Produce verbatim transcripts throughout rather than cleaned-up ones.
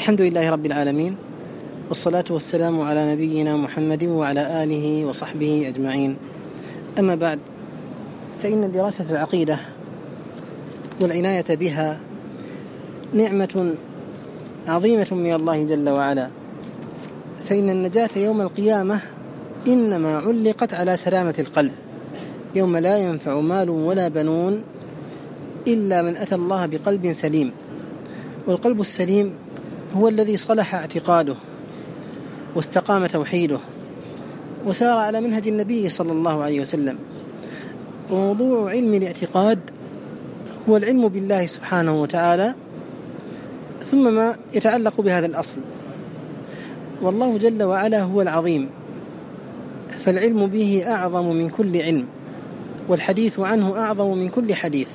الحمد لله رب العالمين، والصلاة والسلام على نبينا محمد وعلى آله وصحبه أجمعين. أما بعد، فإن دراسة العقيدة والعناية بها نعمة عظيمة من الله جل وعلا، فإن النجاة يوم القيامة إنما علقت على سلامة القلب، يوم لا ينفع مال ولا بنون إلا من أتى الله بقلب سليم. والقلب السليم هو الذي صلح اعتقاده واستقام توحيده وسار على منهج النبي صلى الله عليه وسلم. وموضوع علم الاعتقاد هو العلم بالله سبحانه وتعالى ثم ما يتعلق بهذا الأصل. والله جل وعلا هو العظيم، فالعلم به أعظم من كل علم، والحديث عنه أعظم من كل حديث.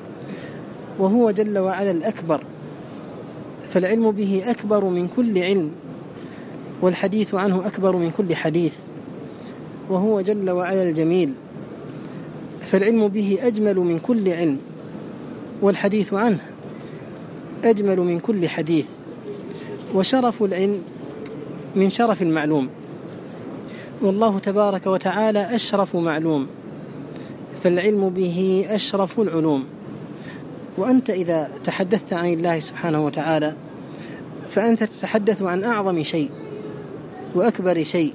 وهو جل وعلا الأكبر، فالعلم به أكبر من كل علم، والحديث عنه أكبر من كل حديث. وهو جل وعلا الجميل، فالعلم به أجمل من كل علم، والحديث عنه أجمل من كل حديث. وشرف العلم من شرف المعلوم، والله تبارك وتعالى أشرف معلوم، فالعلم به أشرف العلوم. وأنت إذا تحدثت عن الله سبحانه وتعالى فأنت تتحدث عن أعظم شيء وأكبر شيء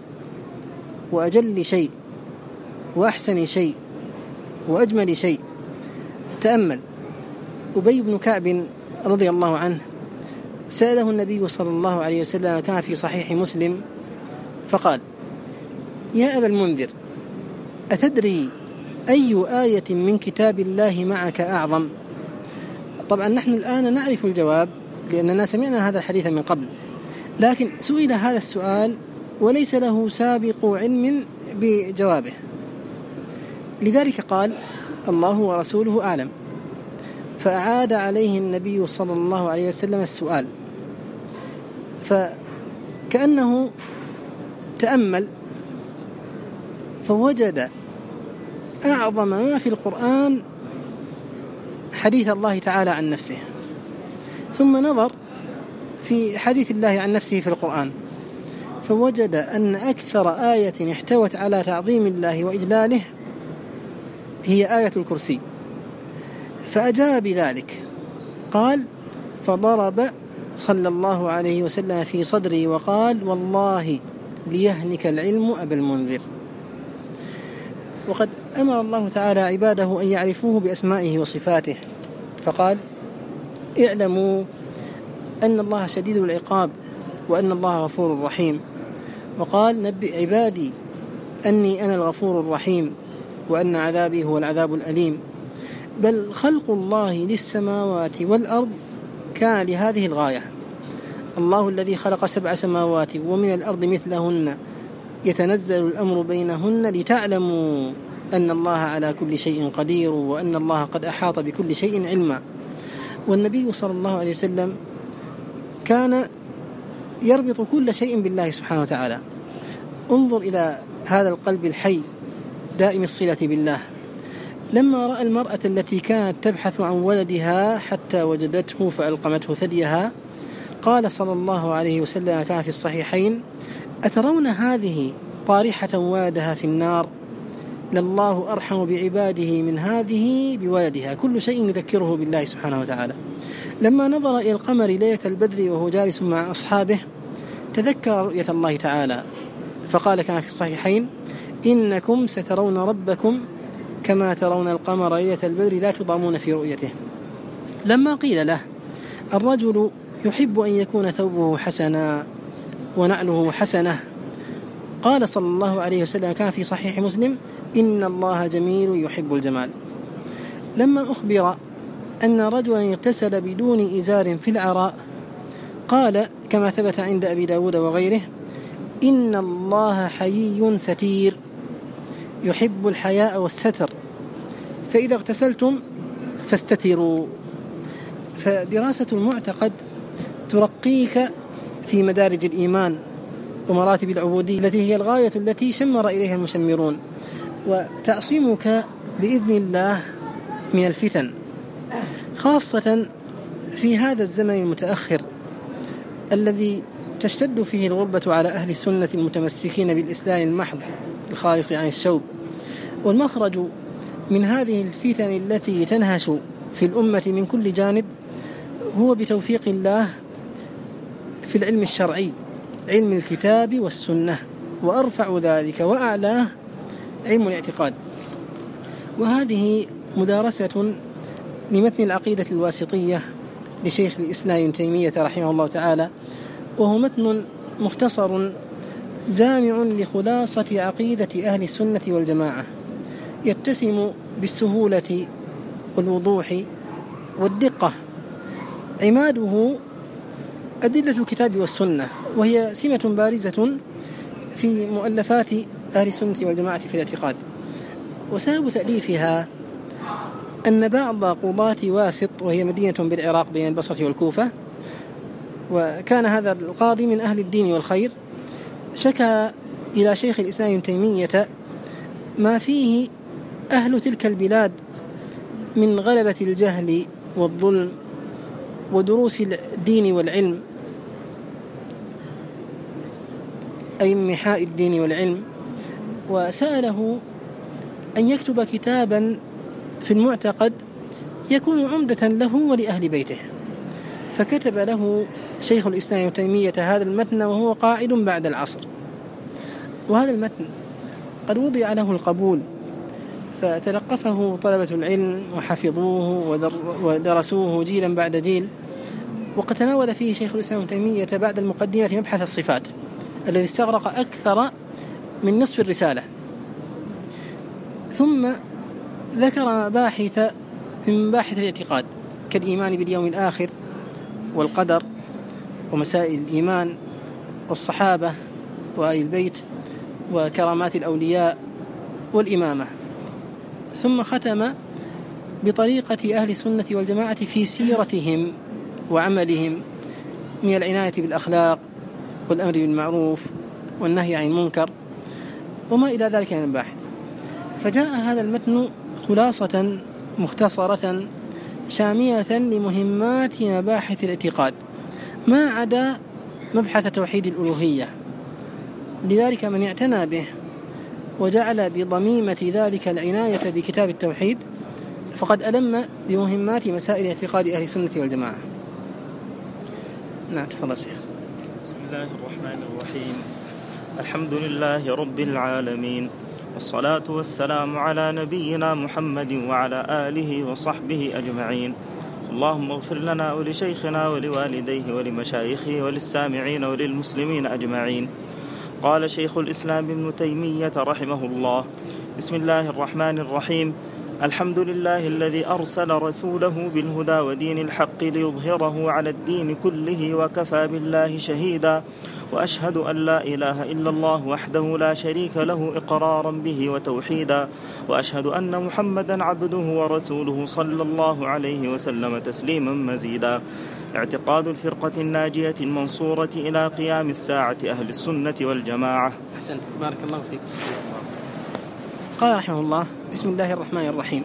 وأجل شيء وأحسن شيء وأجمل شيء. تأمل، أبي بن كعب رضي الله عنه سأله النبي صلى الله عليه وسلم، كان في صحيح مسلم، فقال: يا أبا المنذر، أتدري أي آية من كتاب الله معك أعظم؟ طبعا نحن الآن نعرف الجواب لأننا سمعنا هذا الحديث من قبل، لكن سئل هذا السؤال وليس له سابق علم بجوابه، لذلك قال: الله ورسوله أعلم. فأعاد عليه النبي صلى الله عليه وسلم السؤال، فكأنه تأمل فوجد أعظم ما في القرآن حديث الله تعالى عن نفسه، ثم نظر في حديث الله عن نفسه في القرآن فوجد أن أكثر آية احتوت على تعظيم الله وإجلاله هي آية الكرسي، فأجاب بذلك قال: فضرب صلى الله عليه وسلم في صدري وقال: والله ليهنك العلم أبا المنذر. وقد أمر الله تعالى عباده أن يعرفوه بأسمائه وصفاته، فقال: اعلموا أن الله شديد العقاب وأن الله غفور رحيم. وقال: نبئ عبادي أني أنا الغفور الرحيم وأن عذابي هو العذاب الأليم. بل خلق الله للسماوات والأرض كان لهذه الغاية. الله الذي خلق سبع سماوات ومن الأرض مثلهن يتنزل الأمر بينهن لتعلموا أن الله على كل شيء قدير وأن الله قد أحاط بكل شيء علما. والنبي صلى الله عليه وسلم كان يربط كل شيء بالله سبحانه وتعالى. انظر إلى هذا القلب الحي دائم الصلة بالله، لما رأى المرأة التي كانت تبحث عن ولدها حتى وجدته فألقمته ثديها، قال صلى الله عليه وسلم كان في الصحيحين: أترون هذه طارحة ولدها في النار؟ لله أرحم بعباده من هذه بولدها. كل شيء يذكره بالله سبحانه وتعالى. لما نظر إلى القمر ليلة البدر وهو جالس مع أصحابه تذكر رؤية الله تعالى، فقال كان في الصحيحين: إنكم سترون ربكم كما ترون القمر ليلة البدر لا تضامون في رؤيته. لما قيل له: الرجل يحب أن يكون ثوبه حسنا ونعله حسنة، قال صلى الله عليه وسلم كان في صحيح مسلم: إن الله جميل يحب الجمال. لما أخبر أن رجلا اغتسل بدون إزار في العراء قال كما ثبت عند أبي داود وغيره: إن الله حيي ستير يحب الحياء والستر، فإذا اغتسلتم فاستتروا. فدراسة المعتقد ترقيك في مدارج الإيمان ومراتب العبودية التي هي الغاية التي شمر إليها المشمرون، وتعصمك بإذن الله من الفتن، خاصة في هذا الزمن المتأخر الذي تشتد فيه الغربة على أهل السنة المتمسكين بالإسلام المحض الخالص عن الشوب. والمخرج من هذه الفتن التي تنهش في الأمة من كل جانب هو بتوفيق الله في العلم الشرعي، علم الكتاب والسنة، وأرفع ذلك وأعلاه علم الاعتقاد. وهذه مدارسة لمتن العقيدة الواسطية لشيخ الإسلام ابن تيمية رحمه الله تعالى، وهو متن مختصر جامع لخلاصة عقيدة أهل السنة والجماعة، يتسم بالسهولة والوضوح والدقة. عماده أدلة الكتاب والسنة، وهي سمة بارزة في مؤلفات أهل السنة والجماعة في الاعتقاد. وسبب تأليفها أن بعض قضاة واسط، وهي مدينة بالعراق بين البصرة والكوفة، وكان هذا القاضي من أهل الدين والخير، شكى إلى شيخ الإسلام ابن تيمية ما فيه أهل تلك البلاد من غلبة الجهل والظلم ودروس الدين والعلم، أي محاء الدين والعلم. وسأله أن يكتب كتابا في المعتقد يكون عمدة له ولأهل بيته، فكتب له شيخ الإسلام ابن تيمية هذا المتن وهو قائد بعد العصر. وهذا المتن قد وضع له القبول، فتلقفه طلبة العلم وحفظوه ودرسوه جيلا بعد جيل. وقد تناول فيه شيخ الإسلام ابن تيمية بعد المقدمة مبحث الصفات الذي استغرق أكثر من نصف الرسالة، ثم ذكر مباحث من مباحث الاعتقاد كالإيمان باليوم الآخر والقدر ومسائل الإيمان والصحابة وآل البيت وكرامات الأولياء والإمامة. ثم ختم بطريقة أهل السنة والجماعة في سيرتهم وعملهم من العناية بالأخلاق والأمر بالمعروف والنهي عن المنكر وما إلى ذلك من المباحث. فجاء هذا المتن خلاصة مختصرة شامية لمهمات مباحث الاعتقاد ما عدا مبحث توحيد الألوهية. لذلك من اعتنى به وجعل بضميمة ذلك العناية بكتاب التوحيد فقد ألم بمهمات مسائل اعتقاد أهل السنة والجماعة. نعم تفضل شيخ. بسم الله الرحمن الرحيم. الحمد لله رب العالمين، والصلاة والسلام على نبينا محمد وعلى آله وصحبه أجمعين. اللهم اغفر لنا ولشيخنا ولوالديه ولمشايخه وللسامعين وللمسلمين أجمعين. قال شيخ الإسلام ابن تيمية رحمه الله: بسم الله الرحمن الرحيم. الحمد لله الذي أرسل رسوله بالهدى ودين الحق ليظهره على الدين كله وكفى بالله شهيدا، وأشهد أن لا إله إلا الله وحده لا شريك له إقرارا به وتوحيدا، وأشهد أن محمدا عبده ورسوله صلى الله عليه وسلم تسليما مزيدا. اعتقاد الفرقة الناجية المنصورة إلى قيام الساعة أهل السنة والجماعة. أحسنت، بارك الله فيك. قال رحمه الله: بسم الله الرحمن الرحيم.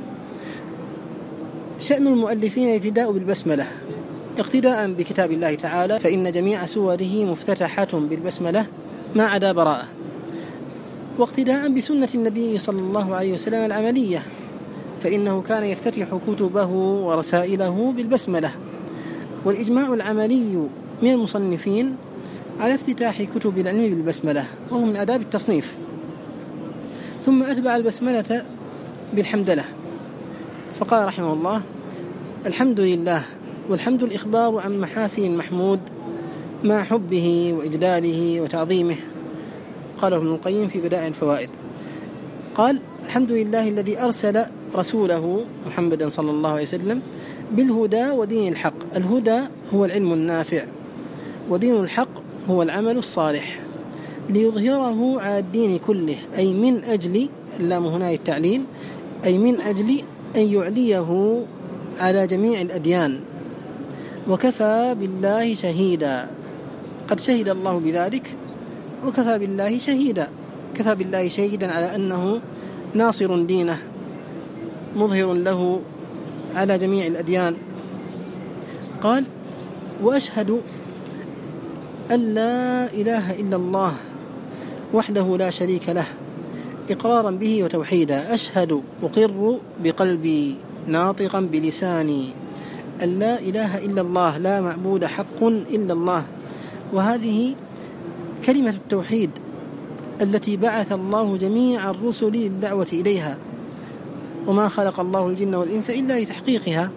شأن المؤلفين ابتداء بالبسملة اقتداء بكتاب الله تعالى، فإن جميع سوره مفتتحة بالبسملة ما عدا براءة، واقتداء بسنة النبي صلى الله عليه وسلم العملية، فإنه كان يفتتح كتبه ورسائله بالبسملة. والإجماع العملي من المصنفين على افتتاح كتب العلم بالبسملة، وهو من آداب التصنيف. ثم أتبع البسملة بالحمدلة، فقال رحمه الله: الحمد لله، والحمد الإخبار عن محاسن المحمود مع حبه وإجلاله وتعظيمه. قاله ابن القيم في بدائع الفوائد. قال: الحمد لله الذي أرسل رسوله محمدا صلى الله عليه وسلم بالهدى ودين الحق. الهدى هو العلم النافع، ودين الحق هو العمل الصالح، ليظهره على الدين كله، أي من أجل، اللام هنا التعليل، أي من أجل أن يعليه على جميع الأديان. وكفى بالله شهيدا، قد شهد الله بذلك، وكفى بالله شهيدا، كفى بالله شهيدا على أنه ناصر دينه مظهر له على جميع الأديان. قال: وأشهد أن لا إله إلا الله وحده لا شريك له إقرارا به وتوحيدا. أشهد أقر بقلبي ناطقا بلساني أن لا إله إلا الله لا معبود حق إلا الله. وهذه كلمة التوحيد التي بعث الله جميع الرسل للدعوة إليها، وما خلق الله الجن والإنس إلا لتحقيقها،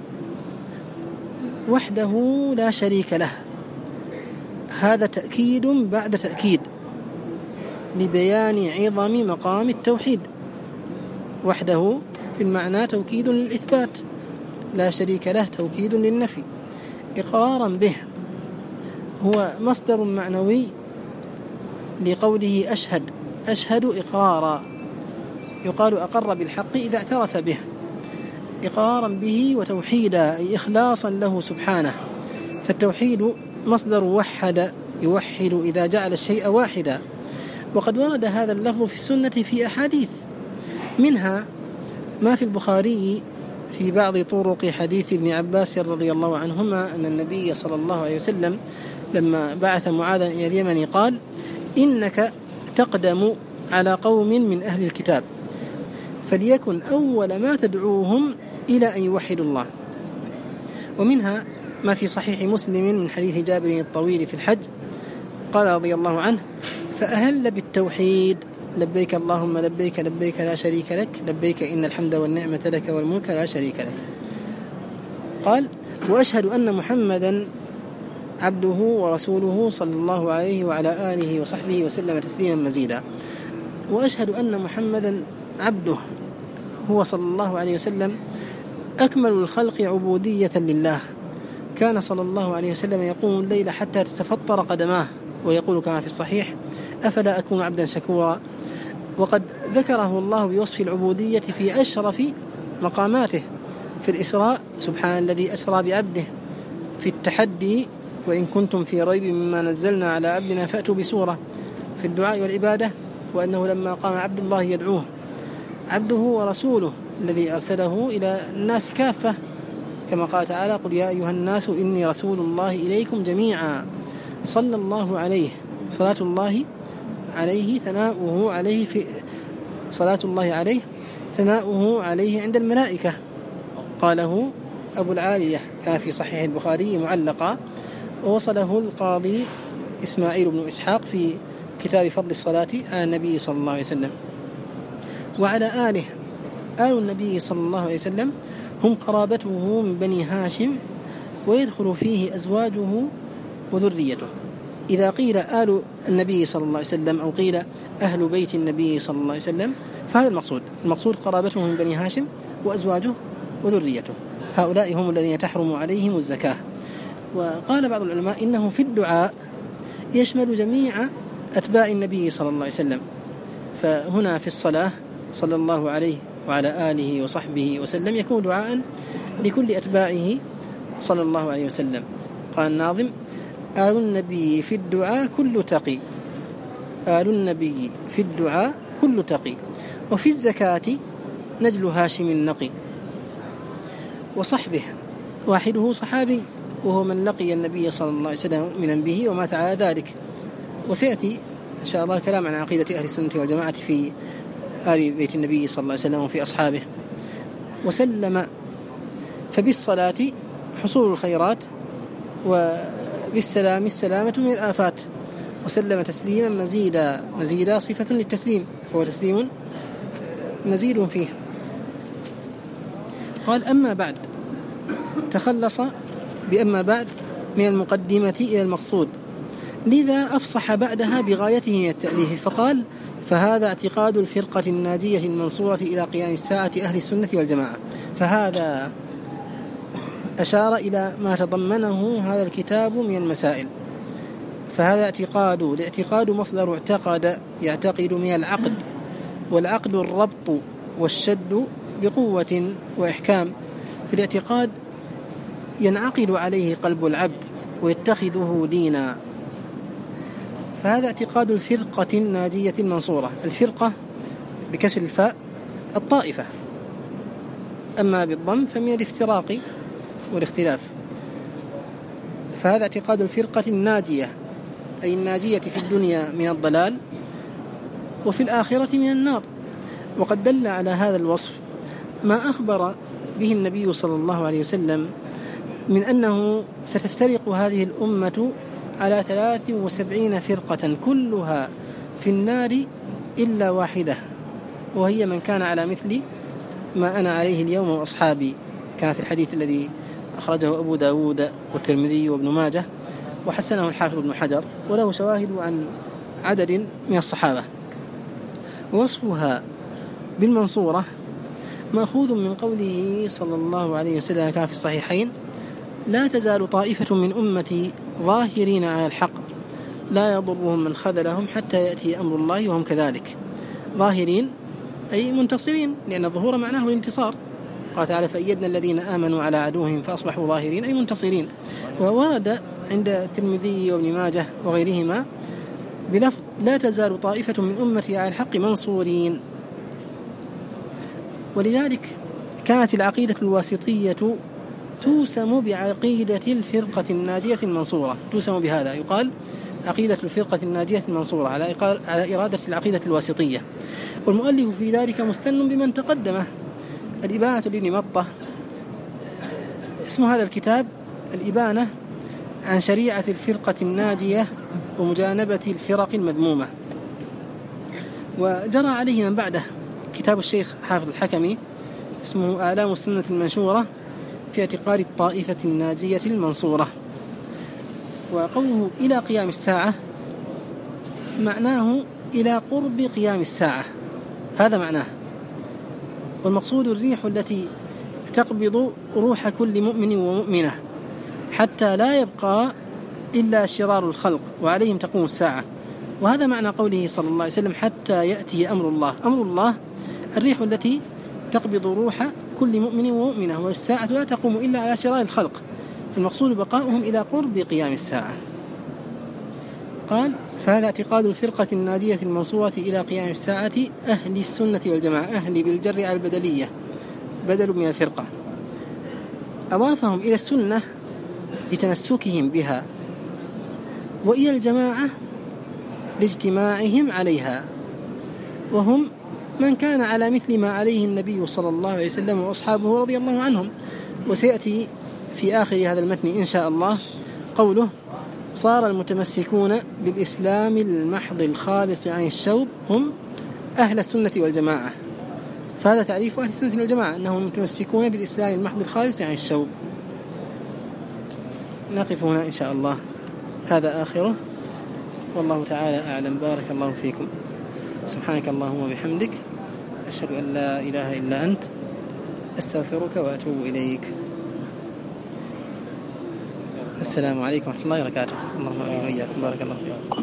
وحده لا شريك له. هذا تأكيد بعد تأكيد لبيان عظم مقام التوحيد. وحده في المعنى توكيد للإثبات، لا شريك له توكيد للنفي. إقرارا به هو مصدر معنوي لقوله أشهد، أشهد إقرارا، يقال أقر بالحق إذا اعترف به. إقرارا به وتوحيدا أي إخلاصا له سبحانه، فالتوحيد مصدر وحد يوحد إذا جعل الشيء واحدا. وقد ورد هذا اللفظ في السنة في أحاديث، منها ما في البخاري في بعض طرق حديث ابن عباس رضي الله عنهما أن النبي صلى الله عليه وسلم لما بعث معاذا إلى اليمن قال: إنك تقدم على قوم من أهل الكتاب، فليكن أول ما تدعوهم إلى أن يوحدوا الله. ومنها ما في صحيح مسلم من حديث جابر الطويل في الحج قال رضي الله عنه: فأهل بالتوحيد لبيك اللهم لبيك لبيك لا شريك لك لبيك إن الحمد والنعمة لك والملك لا شريك لك. قال: وأشهد أن محمدا عبده ورسوله صلى الله عليه وعلى آله وصحبه وسلم تسليما مزيدا. وأشهد أن محمدا عبده هو صلى الله عليه وسلم أكمل الخلق عبودية لله. كان صلى الله عليه وسلم يقوم الليل حتى تتفطر قدماه، ويقول كما في الصحيح: أفلا أكون عبدا شكورا. وقد ذكره الله بوصف العبودية في أشرف مقاماته في الإسراء: سبحان الذي أسرى بعبده. في التحدي: وإن كنتم في ريب مما نزلنا على عبدنا فأتوا بسورة. في الدعاء والعبادة: وأنه لما قام عبد الله يدعوه. عبده ورسوله الذي أرسله إلى الناس كافة، كما قال تعالى: قل يا أيها الناس إني رسول الله إليكم جميعا. صلى الله عليه، صلاة الله عليه ثناؤه عليه في صلاة الله عليه ثناؤه عليه عند الملائكة. قاله أبو العالية كان في صحيح البخاري معلقا، ووصله القاضي إسماعيل بن إسحاق في كتاب فضل الصلاة على النبي صلى الله عليه وسلم. وعلى آله، آل النبي صلى الله عليه وسلم هم قرابته من بني هاشم، ويدخل فيه أزواجه وذريته. إذا قيل آل النبي صلى الله عليه وسلم أو قيل أهل بيت النبي صلى الله عليه وسلم فهذا المقصود. المقصود قرابته من بني هاشم وأزواجه وذريته، هؤلاء هم الذين تحرم عليهم الزكاة. وقال بعض العلماء إنه في الدعاء يشمل جميع أتباع النبي صلى الله عليه وسلم. فهنا في الصلاة صلى الله عليه وعلى آله وصحبه وسلم يكون دعاء لكل أتباعه صلى الله عليه وسلم. قال الناظم: آل النبي في الدعاء كل تقي، آل النبي في الدعاء كل تقي، وفي الزكاة نجل هاشم النقي. وصحبه واحده صحابي، وهو من لقي النبي صلى الله عليه وسلم مؤمنا به ومات على ذلك. وسيأتي إن شاء الله كلام عن عقيدة أهل السنة والجماعة في آل بيت النبي صلى الله عليه وسلم وفي أصحابه. وسلم، فبالصلاة حصول الخيرات، وبالسلام السلامة من الآفات. وسلم تسليما مزيدا، مزيدا صفة للتسليم، فهو تسليم مزيد فيه. قال: أما بعد، تخلص بأما بعد من المقدمة إلى المقصود، لذا أفصح بعدها بغايته من التأليف فقال: فهذا اعتقاد الفرقة الناجية المنصورة إلى قيام الساعة أهل السنة والجماعة. فهذا أشار إلى ما تضمنه هذا الكتاب من المسائل. فهذا اعتقاد، الاعتقاد مصدر اعتقد يعتقد من العقد، والعقد الربط والشد بقوة وإحكام. في الاعتقاد ينعقد عليه قلب العبد ويتخذه دينا. فهذا اعتقاد الفرقة الناجية المنصورة. الفرقة بكسر الفاء الطائفة، أما بالضم فمن الافتراق والاختلاف. فهذا اعتقاد الفرقة الناجية أي الناجية في الدنيا من الضلال وفي الآخرة من النار. وقد دل على هذا الوصف ما أخبر به النبي صلى الله عليه وسلم من أنه ستفترق هذه الأمة على ثلاث وسبعين فرقة كلها في النار إلا واحدة، وهي من كان على مثل ما أنا عليه اليوم وأصحابي، كان في الحديث الذي أخرجه أبو داود والترمذي وابن ماجه وحسنه الحافظ ابن حجر، وله شواهد عن عدد من الصحابة. وصفها بالمنصورة مأخوذ من قوله صلى الله عليه وسلم كان في الصحيحين: لا تزال طائفة من أمتي ظاهرين على الحق لا يضرهم من خذلهم حتى يأتي أمر الله وهم كذلك. ظاهرين أي منتصرين، لأن الظهور معناه الانتصار. قال تعالى: فأيدنا الذين آمنوا على عدوهم فأصبحوا ظاهرين أي منتصرين. وورد عند الترمذي وابن ماجه وغيرهما بلفظ: لا تزال طائفة من أمتي على الحق منصورين. ولذلك كانت العقيدة الواسطية توسم بعقيدة الفرقة الناجية المنصورة، توسم بهذا، يقال عقيدة الفرقة الناجية المنصورة على إرادة العقيدة الواسطية. والمؤلف في ذلك مستن بمن تقدمه. الإبانة لابن مطة، اسم هذا الكتاب الإبانة عن شريعة الفرقة الناجية ومجانبة الفرق المذمومة. وجرى عليه من بعده كتاب الشيخ حافظ الحكمي اسمه آلام السنة المنشورة في اعتقاد الطائفة الناجية المنصورة. وقوله إلى قيام الساعة معناه إلى قرب قيام الساعة، هذا معناه. والمقصود الريح التي تقبض روح كل مؤمن ومؤمنة حتى لا يبقى إلا شرار الخلق وعليهم تقوم الساعة. وهذا معنى قوله صلى الله عليه وسلم: حتى يأتي أمر الله. أمر الله الريح التي تقبض روح كل مؤمن ومؤمنة، والساعة لا تقوم إلا على شرار الخلق، فالمقصود بقاؤهم إلى قرب قيام الساعة. قال: فهذا اعتقاد الفرقة الناجية المنصورة إلى قيام الساعة أهل السنة والجماعة. أهل بالجر على البدلية، بدل من الفرقة. أضافهم إلى السنة لتمسكهم بها، وإلى الجماعة لاجتماعهم عليها، وهم من كان على مثل ما عليه النبي صلى الله عليه وسلم وأصحابه رضي الله عنهم. وسيأتي في آخر هذا المتن إن شاء الله قوله: صار المتمسكون بالإسلام المحض الخالص عن الشوب هم أهل السنة والجماعة. فهذا تعريف أهل السنة والجماعة، أنهم المتمسكون بالإسلام المحض الخالص عن الشوب. نقف هنا إن شاء الله، هذا آخره، والله تعالى أعلم. بارك الله فيكم. سبحانك اللهم وبحمدك، أشهد أن لا إله إلا أنت، أستغفرك وأتوب إليك. السلام عليكم ورحمة الله وبركاته. اللهم آمين وإياكم. بارك الله فيكم.